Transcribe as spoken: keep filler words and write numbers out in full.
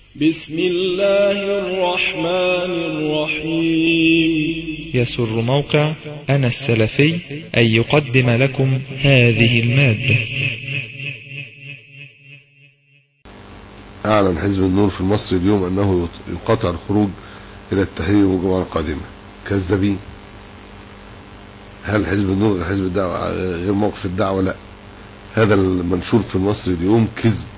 بسم الله الرحمن الرحيم. يسر موقع أنا السلفي أن يقدم لكم هذه المادة. أعلن حزب النور في مصر اليوم أنه يقاطع الخروج إلى التحرير والجمعة القادمة. كذابين. هل حزب النور غير حزب الدعوة غير موقف الدعوة؟ لا، هذا المنشور في مصر اليوم كذب